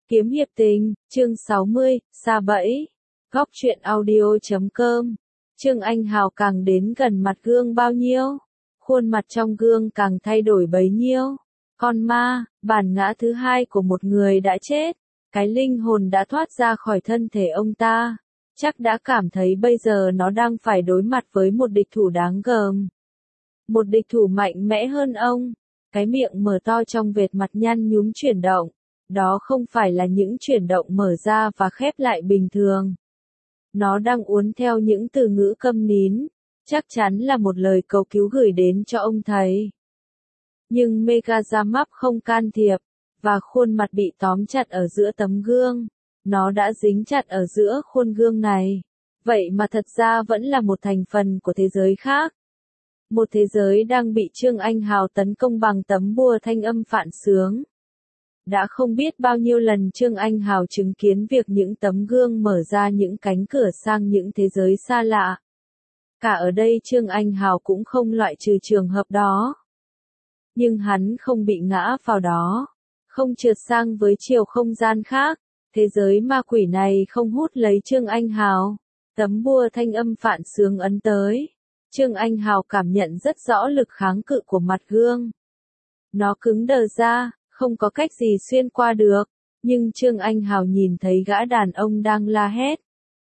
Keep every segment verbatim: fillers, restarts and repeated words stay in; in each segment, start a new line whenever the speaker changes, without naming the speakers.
Kiếm hiệp tình, chương sáu mươi, sa bẫy. Góc truyện audio chấm com. Trương Anh Hào càng đến gần mặt gương bao nhiêu, khuôn mặt trong gương càng thay đổi bấy nhiêu. Con ma, bản ngã thứ hai của một người đã chết, cái linh hồn đã thoát ra khỏi thân thể ông ta, chắc đã cảm thấy bây giờ nó đang phải đối mặt với một địch thủ đáng gờm. Một địch thủ mạnh mẽ hơn ông. Cái miệng mở to trong vệt mặt nhăn nhúm chuyển động. Đó không phải là những chuyển động mở ra và khép lại bình thường. Nó đang uốn theo những từ ngữ câm nín, chắc chắn là một lời cầu cứu gửi đến cho ông thầy. Nhưng Megazamap không can thiệp, và khuôn mặt bị tóm chặt ở giữa tấm gương. Nó đã dính chặt ở giữa khuôn gương này. Vậy mà thật ra vẫn là một thành phần của thế giới khác. Một thế giới đang bị Trương Anh Hào tấn công bằng tấm bùa thanh âm phản xướng. Đã không biết bao nhiêu lần Trương Anh Hào chứng kiến việc những tấm gương mở ra những cánh cửa sang những thế giới xa lạ. Cả ở đây Trương Anh Hào cũng không loại trừ trường hợp đó. Nhưng hắn không bị ngã vào đó, không trượt sang với chiều không gian khác. Thế giới ma quỷ này không hút lấy Trương Anh Hào. Tấm bùa thanh âm phản xướng ấn tới. Trương Anh Hào cảm nhận rất rõ lực kháng cự của mặt gương. Nó cứng đờ ra, không có cách gì xuyên qua được, nhưng Trương Anh Hào nhìn thấy gã đàn ông đang la hét.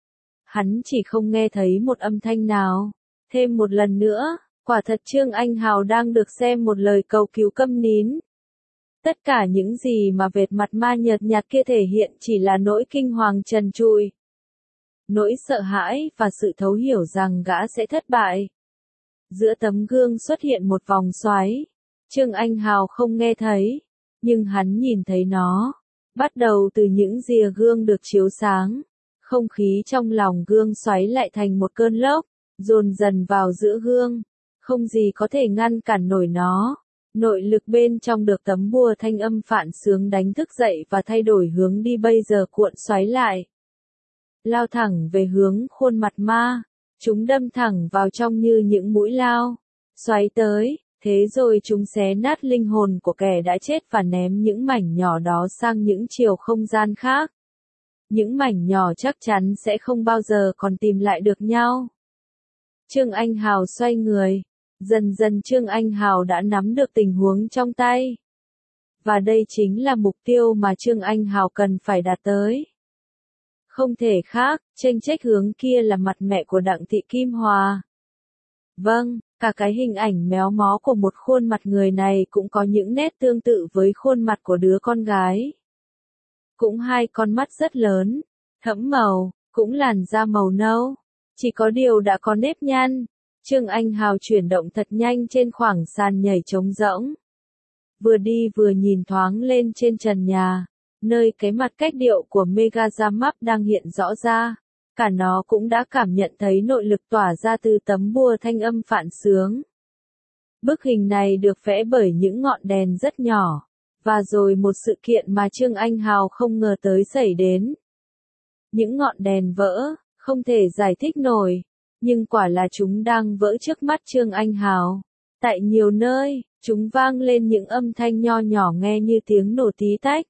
Hắn chỉ không nghe thấy một âm thanh nào. Thêm một lần nữa, quả thật Trương Anh Hào đang được xem một lời cầu cứu câm nín. Tất cả những gì mà vệt mặt ma nhợt nhạt kia thể hiện chỉ là nỗi kinh hoàng trần trụi. Nỗi sợ hãi và sự thấu hiểu rằng gã sẽ thất bại. Giữa tấm gương xuất hiện một vòng xoáy. Trương Anh Hào không nghe thấy, nhưng hắn nhìn thấy nó. Bắt đầu từ những rìa gương được chiếu sáng. Không khí trong lòng gương xoáy lại thành một cơn lốc, dồn dần vào giữa gương. Không gì có thể ngăn cản nổi nó. Nội lực bên trong được tấm bùa thanh âm phản xướng đánh thức dậy và thay đổi hướng đi bây giờ cuộn xoáy lại. Lao thẳng về hướng khuôn mặt ma. Chúng đâm thẳng vào trong như những mũi lao. Xoáy tới, thế rồi chúng xé nát linh hồn của kẻ đã chết và ném những mảnh nhỏ đó sang những chiều không gian khác. Những mảnh nhỏ chắc chắn sẽ không bao giờ còn tìm lại được nhau. Trương Anh Hào xoay người. Dần dần Trương Anh Hào đã nắm được tình huống trong tay. Và đây chính là mục tiêu mà Trương Anh Hào cần phải đạt tới. Không thể khác, chênh chếch hướng kia là mặt mẹ của Đặng Thị Kim Hòa. Vâng, cả cái hình ảnh méo mó của một khuôn mặt người này cũng có những nét tương tự với khuôn mặt của đứa con gái. Cũng hai con mắt rất lớn, thẫm màu, cũng làn da màu nâu. Chỉ có điều đã có nếp nhăn. Trương Anh Hào chuyển động thật nhanh trên khoảng sàn nhảy trống rỗng. Vừa đi vừa nhìn thoáng lên trên trần nhà. Nơi cái mặt cách điệu của Megazamap đang hiện rõ ra. Cả nó cũng đã cảm nhận thấy nội lực tỏa ra từ tấm bùa thanh âm phản xướng. Bức hình này được vẽ bởi những ngọn đèn rất nhỏ. Và rồi một sự kiện mà Trương Anh Hào không ngờ tới xảy đến. Những ngọn đèn vỡ, không thể giải thích nổi. Nhưng quả là chúng đang vỡ trước mắt Trương Anh Hào. Tại nhiều nơi, chúng vang lên những âm thanh nho nhỏ nghe như tiếng nổ tí tách.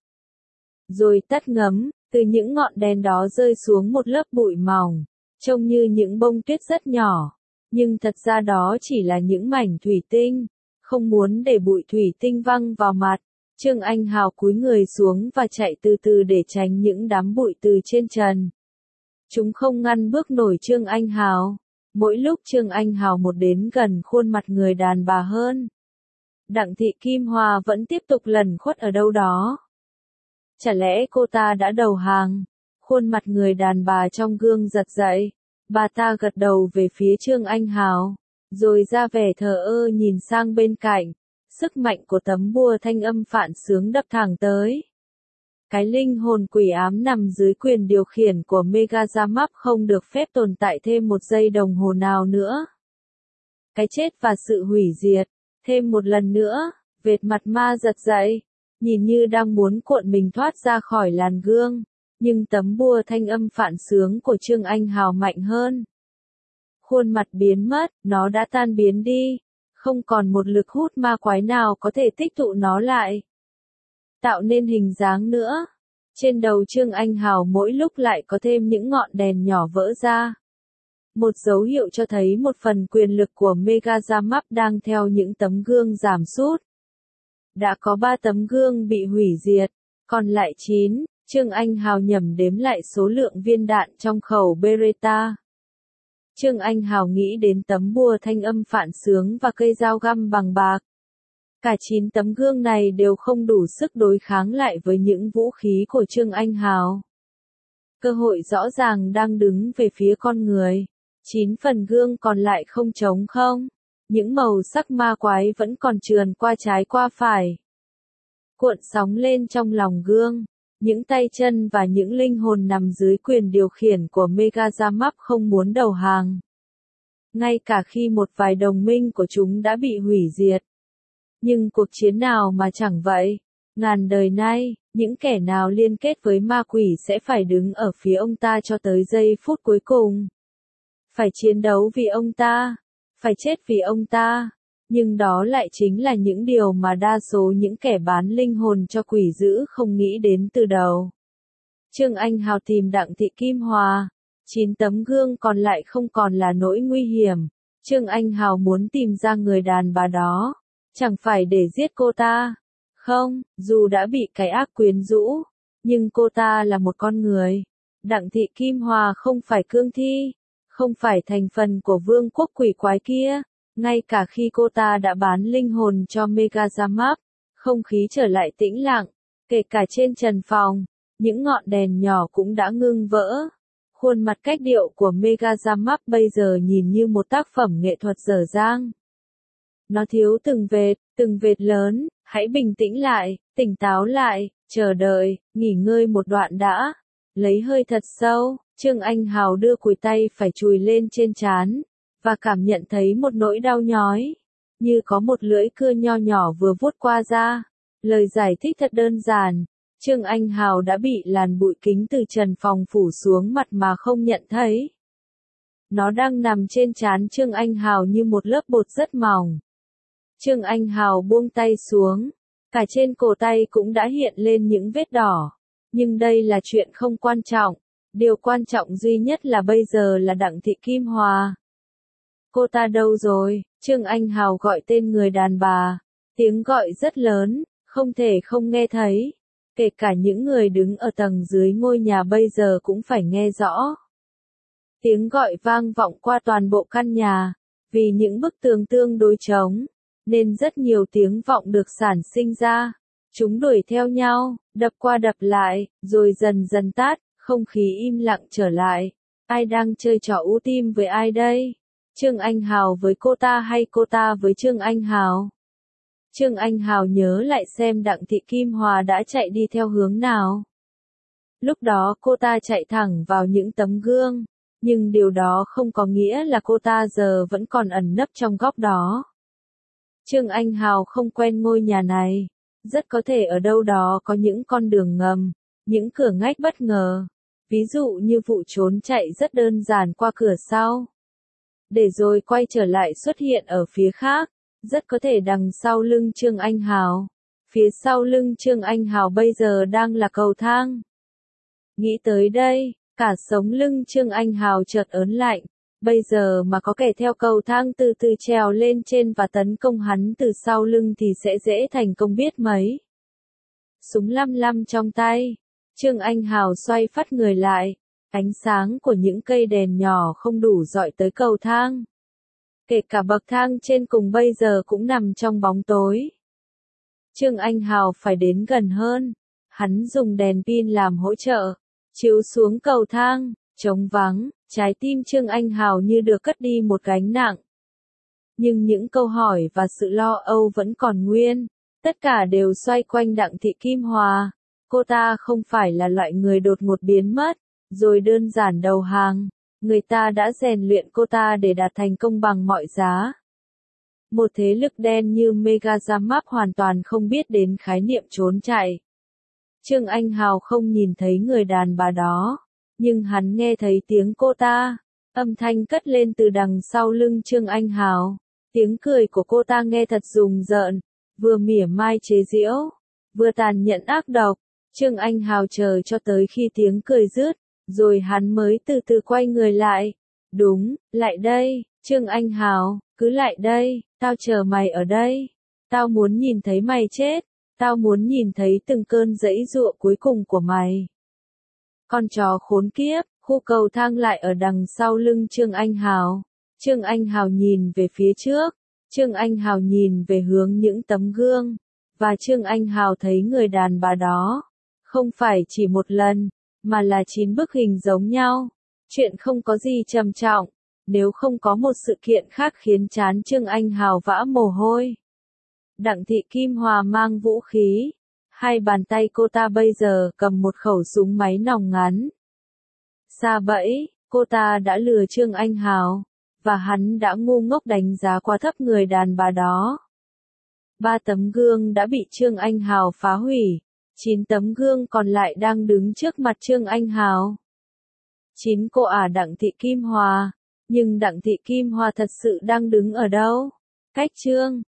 Rồi tắt ngấm, từ những ngọn đèn đó rơi xuống một lớp bụi mỏng, trông như những bông tuyết rất nhỏ. Nhưng thật ra đó chỉ là những mảnh thủy tinh. Không muốn để bụi thủy tinh văng vào mặt, Trương Anh Hào cúi người xuống và chạy từ từ để tránh những đám bụi từ trên trần. Chúng không ngăn bước nổi Trương Anh Hào. Mỗi lúc Trương Anh Hào một đến gần khuôn mặt người đàn bà hơn, Đặng Thị Kim Hòa vẫn tiếp tục lẩn khuất ở đâu đó. Chả lẽ cô ta đã đầu hàng? Khuôn mặt người đàn bà trong gương giật dậy. Bà ta gật đầu về phía Trương Anh Hào, rồi ra vẻ thờ ơ nhìn sang bên cạnh. Sức mạnh của tấm bùa thanh âm phản xướng đập thẳng tới. Cái linh hồn quỷ ám nằm dưới quyền điều khiển của Megazamap không được phép tồn tại thêm một giây đồng hồ nào nữa. Cái chết và sự hủy diệt. Thêm một lần nữa, vệt mặt ma giật dậy, nhìn như đang muốn cuộn mình thoát ra khỏi làn gương. Nhưng tấm bùa thanh âm phản xướng của Trương Anh Hào mạnh hơn. Khuôn mặt biến mất, nó đã tan biến đi. Không còn một lực hút ma quái nào có thể tích tụ nó lại. Tạo nên hình dáng nữa. Trên đầu Trương Anh Hào mỗi lúc lại có thêm những ngọn đèn nhỏ vỡ ra. Một dấu hiệu cho thấy một phần quyền lực của Megazamap đang theo những tấm gương giảm sút. Đã có ba tấm gương bị hủy diệt, còn lại chín, Trương Anh Hào nhẩm đếm lại số lượng viên đạn trong khẩu Beretta. Trương Anh Hào nghĩ đến tấm bùa thanh âm phản xướng và cây dao găm bằng bạc. Cả chín tấm gương này đều không đủ sức đối kháng lại với những vũ khí của Trương Anh Hào. Cơ hội rõ ràng đang đứng về phía con người. Chín phần gương còn lại không trống không. Những màu sắc ma quái vẫn còn trườn qua trái qua phải. Cuộn sóng lên trong lòng gương. Những tay chân và những linh hồn nằm dưới quyền điều khiển của Megazamap không muốn đầu hàng. Ngay cả khi một vài đồng minh của chúng đã bị hủy diệt. Nhưng cuộc chiến nào mà chẳng vậy? Ngàn đời nay, những kẻ nào liên kết với ma quỷ sẽ phải đứng ở phía ông ta cho tới giây phút cuối cùng. Phải chiến đấu vì ông ta. Phải chết vì ông ta. Nhưng đó lại chính là những điều mà đa số những kẻ bán linh hồn cho quỷ dữ không nghĩ đến từ đầu. Trương Anh Hào tìm Đặng Thị Kim Hòa. Chín tấm gương còn lại không còn là nỗi nguy hiểm. Trương Anh Hào muốn tìm ra người đàn bà đó. Chẳng phải để giết cô ta. Không, dù đã bị cái ác quyến rũ. Nhưng cô ta là một con người. Đặng Thị Kim Hòa không phải cương thi. Không phải thành phần của vương quốc quỷ quái kia. Ngay cả khi cô ta đã bán linh hồn cho Megazamap, không khí trở lại tĩnh lặng, kể cả trên trần phòng, những ngọn đèn nhỏ cũng đã ngưng vỡ. Khuôn mặt cách điệu của Megazamap bây giờ nhìn như một tác phẩm nghệ thuật dở dang. Nó thiếu từng vệt, từng vệt lớn, hãy bình tĩnh lại, tỉnh táo lại, chờ đợi, nghỉ ngơi một đoạn đã. Lấy hơi thật sâu, Trương Anh Hào đưa cùi tay phải chùi lên trên trán. Và cảm nhận thấy một nỗi đau nhói, như có một lưỡi cưa nho nhỏ vừa vuốt qua da. Lời giải thích thật đơn giản, Trương Anh Hào đã bị làn bụi kính từ trần phòng phủ xuống mặt mà không nhận thấy. Nó đang nằm trên trán Trương Anh Hào như một lớp bột rất mỏng. Trương Anh Hào buông tay xuống, cả trên cổ tay cũng đã hiện lên những vết đỏ. Nhưng đây là chuyện không quan trọng, điều quan trọng duy nhất là bây giờ là Đặng Thị Kim Hòa. Cô ta đâu rồi? Trương Anh Hào gọi tên người đàn bà. Tiếng gọi rất lớn, không thể không nghe thấy. Kể cả những người đứng ở tầng dưới ngôi nhà bây giờ cũng phải nghe rõ. Tiếng gọi vang vọng qua toàn bộ căn nhà. Vì những bức tường tương đối trống, nên rất nhiều tiếng vọng được sản sinh ra. Chúng đuổi theo nhau, đập qua đập lại, rồi dần dần tát, không khí im lặng trở lại. Ai đang chơi trò ưu tim với ai đây? Trương Anh Hào với cô ta hay cô ta với Trương Anh Hào? Trương Anh Hào nhớ lại xem Đặng Thị Kim Hòa đã chạy đi theo hướng nào. Lúc đó cô ta chạy thẳng vào những tấm gương, nhưng điều đó không có nghĩa là cô ta giờ vẫn còn ẩn nấp trong góc đó. Trương Anh Hào không quen ngôi nhà này, rất có thể ở đâu đó có những con đường ngầm, những cửa ngách bất ngờ, ví dụ như vụ trốn chạy rất đơn giản qua cửa sau. Để rồi quay trở lại xuất hiện ở phía khác, rất có thể đằng sau lưng Trương Anh Hào. Phía sau lưng Trương Anh Hào bây giờ đang là cầu thang. Nghĩ tới đây, cả sống lưng Trương Anh Hào chợt ớn lạnh. Bây giờ mà có kẻ theo cầu thang từ từ trèo lên trên và tấn công hắn từ sau lưng thì sẽ dễ thành công biết mấy. Súng lăm lăm trong tay, Trương Anh Hào xoay phắt người lại. Ánh sáng của những cây đèn nhỏ không đủ dọi tới cầu thang. Kể cả bậc thang trên cùng bây giờ cũng nằm trong bóng tối. Trương Anh Hào phải đến gần hơn. Hắn dùng đèn pin làm hỗ trợ. Chiếu xuống cầu thang, trống vắng, trái tim Trương Anh Hào như được cất đi một gánh nặng. Nhưng những câu hỏi và sự lo âu vẫn còn nguyên. Tất cả đều xoay quanh Đặng Thị Kim Hòa. Cô ta không phải là loại người đột ngột biến mất, rồi đơn giản đầu hàng. Người ta đã rèn luyện cô ta để đạt thành công bằng mọi giá. Một thế lực đen như Megazamap hoàn toàn không biết đến khái niệm trốn chạy. Trương Anh Hào không nhìn thấy người đàn bà đó, nhưng hắn nghe thấy tiếng cô ta. Âm thanh cất lên từ đằng sau lưng Trương Anh Hào. Tiếng cười của cô ta nghe thật rùng rợn, vừa mỉa mai chế giễu, vừa tàn nhẫn ác độc. Trương Anh Hào chờ cho tới khi tiếng cười dứt, rồi hắn mới từ từ quay người lại. Đúng, lại đây, Trương Anh Hào, cứ lại đây, tao chờ mày ở đây. Tao muốn nhìn thấy mày chết, tao muốn nhìn thấy từng cơn giãy giụa cuối cùng của mày. Con chó khốn kiếp, khu cầu thang lại ở đằng sau lưng Trương Anh Hào. Trương Anh Hào nhìn về phía trước, Trương Anh Hào nhìn về hướng những tấm gương, và Trương Anh Hào thấy người đàn bà đó. Không phải chỉ một lần, mà là chín bức hình giống nhau. Chuyện không có gì trầm trọng, nếu không có một sự kiện khác khiến trán Trương Anh Hào vã mồ hôi. Đặng Thị Kim Hòa mang vũ khí. Hai bàn tay cô ta bây giờ cầm một khẩu súng máy nòng ngắn. Sa bẫy, cô ta đã lừa Trương Anh Hào, và hắn đã ngu ngốc đánh giá quá thấp người đàn bà đó. Ba tấm gương đã bị Trương Anh Hào phá hủy, chín tấm gương còn lại đang đứng trước mặt Trương Anh Hào. Chín cô ả Đặng Thị Kim Hòa, nhưng Đặng Thị Kim Hòa thật sự đang đứng ở đâu? Cách Trương